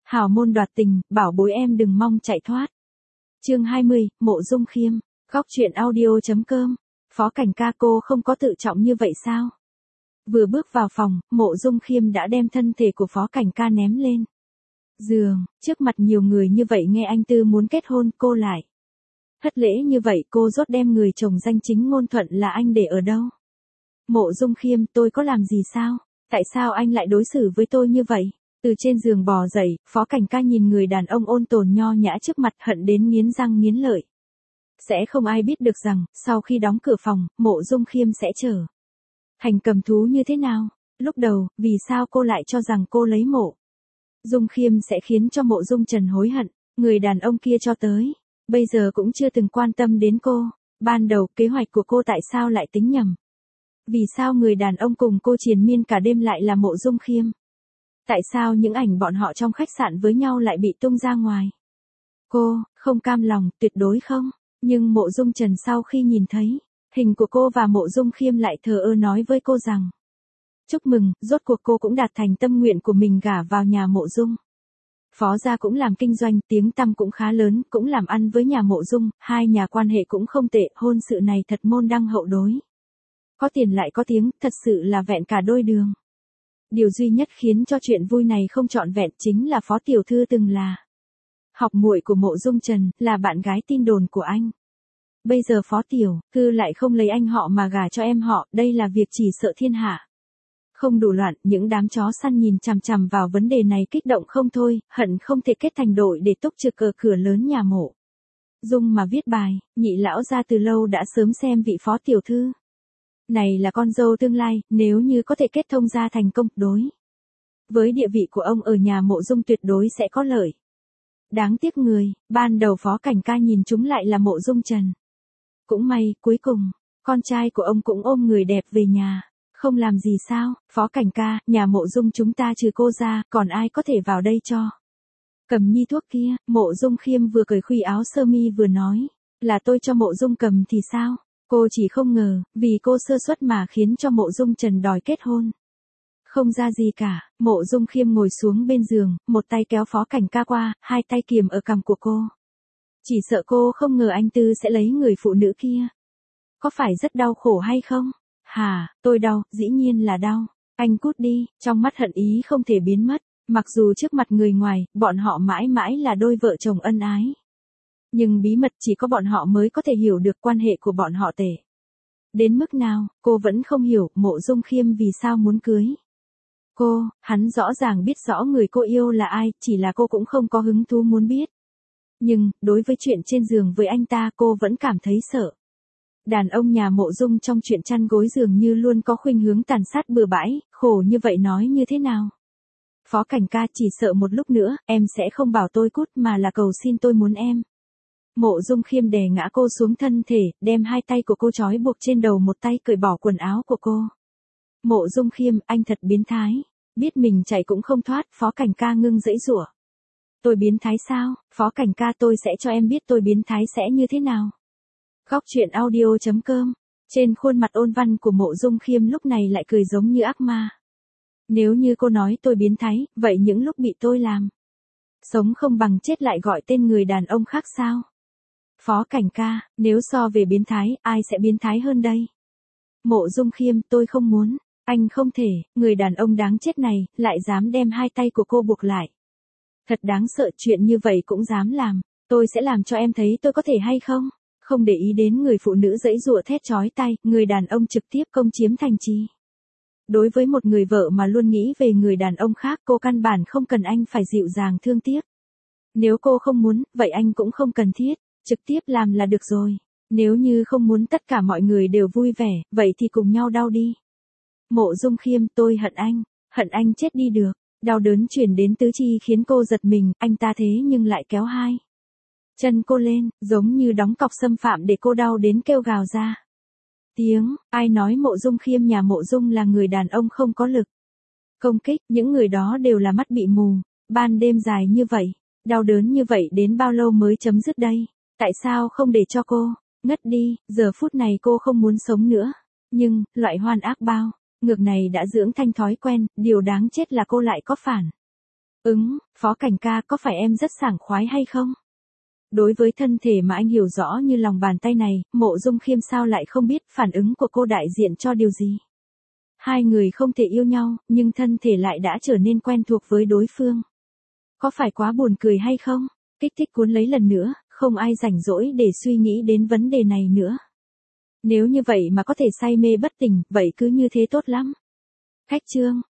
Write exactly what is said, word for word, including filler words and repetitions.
Hào môn đoạt tình, bảo bối em đừng mong chạy thoát. Chương hai mươi, Mộ Dung Khiêm. Góc truyện audio chấm com. Phó Cảnh ca, cô không có tự trọng như vậy sao? Vừa bước vào phòng, Mộ Dung Khiêm đã đem thân thể của Phó Cảnh ca ném lên giường, trước mặt nhiều người như vậy nghe anh Tư muốn kết hôn, cô lại thất lễ như vậy, cô rốt đem người chồng danh chính ngôn thuận là anh để ở đâu? Mộ Dung Khiêm, tôi có làm gì sao? Tại sao anh lại đối xử với tôi như vậy? Từ trên giường bò dậy, Phó Cảnh ca nhìn người đàn ông ôn tồn nho nhã trước mặt, hận đến nghiến răng nghiến lợi. Sẽ không ai biết được rằng, sau khi đóng cửa phòng, Mộ Dung Khiêm sẽ trở thành cầm thú như thế nào. Lúc đầu, vì sao cô lại cho rằng cô lấy Mộ Dung Khiêm sẽ khiến cho Mộ Dung Trần hối hận? Người đàn ông kia cho tới bây giờ cũng chưa từng quan tâm đến cô. Ban đầu, kế hoạch của cô tại sao lại tính nhầm? Vì sao người đàn ông cùng cô triền miên cả đêm lại là Mộ Dung Khiêm? Tại sao những ảnh bọn họ trong khách sạn với nhau lại bị tung ra ngoài? Cô, không cam lòng, tuyệt đối không. Nhưng Mộ Dung Trần sau khi nhìn thấy hình của cô và Mộ Dung Khiêm lại thờ ơ nói với cô rằng: chúc mừng, rốt cuộc cô cũng đạt thành tâm nguyện của mình, gả vào nhà Mộ Dung. Phó gia cũng làm kinh doanh, tiếng tăm cũng khá lớn, cũng làm ăn với nhà Mộ Dung, hai nhà quan hệ cũng không tệ, hôn sự này thật môn đăng hậu đối. Có tiền lại có tiếng, thật sự là vẹn cả đôi đường. Điều duy nhất khiến cho chuyện vui này không trọn vẹn chính là Phó tiểu thư từng là học muội của Mộ Dung Trần, là bạn gái tin đồn của anh. Bây giờ Phó tiểu thư lại không lấy anh họ mà gả cho em họ, đây là việc chỉ sợ thiên hạ không đủ loạn. Những đám chó săn nhìn chằm chằm vào vấn đề này kích động không thôi, hận không thể kết thành đội để túc trực ở cửa lớn nhà Mộ Dung mà viết bài. Nhị lão gia từ lâu đã sớm xem vị Phó tiểu thư này là con dâu tương lai, nếu như có thể kết thông gia thành công, đối với địa vị của ông ở nhà Mộ Dung tuyệt đối sẽ có lợi. Đáng tiếc người, ban đầu Phó Cảnh ca nhìn chúng lại là Mộ Dung Trần. Cũng may, cuối cùng, con trai của ông cũng ôm người đẹp về nhà. Không làm gì sao, Phó Cảnh ca, nhà Mộ Dung chúng ta trừ cô ra, còn ai có thể vào đây cho cầm nhi thuốc kia? Mộ Dung Khiêm vừa cởi khuy áo sơ mi vừa nói, là tôi cho Mộ Dung cầm thì sao? Cô chỉ không ngờ, vì cô sơ suất mà khiến cho Mộ Dung Trần đòi kết hôn. Không ra gì cả. Mộ Dung Khiêm ngồi xuống bên giường, một tay kéo Phó Cảnh ca qua, hai tay kiềm ở cằm của cô. Chỉ sợ cô không ngờ anh Tư sẽ lấy người phụ nữ kia. Có phải rất đau khổ hay không? Hà, tôi đau, dĩ nhiên là đau. Anh cút đi. Trong mắt hận ý không thể biến mất. Mặc dù trước mặt người ngoài, bọn họ mãi mãi là đôi vợ chồng ân ái. Nhưng bí mật chỉ có bọn họ mới có thể hiểu được quan hệ của bọn họ tệ đến mức nào. Cô vẫn không hiểu Mộ Dung Khiêm vì sao muốn cưới cô. Hắn rõ ràng biết rõ người cô yêu là ai, chỉ là cô cũng không có hứng thú muốn biết. Nhưng, đối với chuyện trên giường với anh ta, cô vẫn cảm thấy sợ. Đàn ông nhà Mộ Dung trong chuyện chăn gối dường như luôn có khuynh hướng tàn sát bừa bãi, khổ như vậy nói như thế nào? Phó Cảnh ca, chỉ sợ một lúc nữa, em sẽ không bảo tôi cút mà là cầu xin tôi muốn em. Mộ Dung Khiêm đè ngã cô xuống thân thể, đem hai tay của cô trói buộc trên đầu, một tay cởi bỏ quần áo của cô. Mộ Dung Khiêm, anh thật biến thái. Biết mình chạy cũng không thoát. Phó Cảnh ca ngưng giãy giụa. Tôi biến thái sao? Phó Cảnh ca, tôi sẽ cho em biết tôi biến thái sẽ như thế nào. Góc truyện audio chấm com. Trên khuôn mặt ôn văn của Mộ Dung Khiêm lúc này lại cười giống như ác ma. Nếu như cô nói tôi biến thái, vậy những lúc bị tôi làm sống không bằng chết lại gọi tên người đàn ông khác sao? Phó Cảnh ca, nếu so về biến thái, ai sẽ biến thái hơn đây? Mộ Dung Khiêm, tôi không muốn. Anh không thể, người đàn ông đáng chết này, lại dám đem hai tay của cô buộc lại. Thật đáng sợ, chuyện như vậy cũng dám làm. Tôi sẽ làm cho em thấy tôi có thể hay không? Không để ý đến người phụ nữ giãy giụa thét chói tai, người đàn ông trực tiếp công chiếm thành trì. Đối với một người vợ mà luôn nghĩ về người đàn ông khác, cô căn bản không cần anh phải dịu dàng thương tiếc. Nếu cô không muốn, vậy anh cũng không cần thiết, trực tiếp làm là được rồi. Nếu như không muốn tất cả mọi người đều vui vẻ, vậy thì cùng nhau đau đi. Mộ Dung Khiêm, tôi hận anh, hận anh chết đi được. Đau đớn truyền đến tứ chi khiến cô giật mình, anh ta thế nhưng lại kéo hai chân cô lên, giống như đóng cọc xâm phạm để cô đau đến kêu gào ra tiếng. Ai nói Mộ Dung Khiêm nhà Mộ Dung là người đàn ông không có lực công kích? Những người đó đều là mắt bị mù. Ban đêm dài như vậy, đau đớn như vậy đến bao lâu mới chấm dứt đây? Tại sao không để cho cô ngất đi? Giờ phút này cô không muốn sống nữa. Nhưng, loại hoan ác bao ngược này đã dưỡng thành thói quen, điều đáng chết là cô lại có phản Ứng, Phó Cảnh ca có phải em rất sảng khoái hay không? Đối với thân thể mà anh hiểu rõ như lòng bàn tay này, Mộ Dung Khiêm sao lại không biết phản ứng của cô đại diện cho điều gì? Hai người không thể yêu nhau, nhưng thân thể lại đã trở nên quen thuộc với đối phương. Có phải quá buồn cười hay không? Kích thích cuốn lấy lần nữa, không ai rảnh rỗi để suy nghĩ đến vấn đề này nữa. Nếu như vậy mà có thể say mê bất tỉnh, vậy cứ như thế tốt lắm. Khách trương,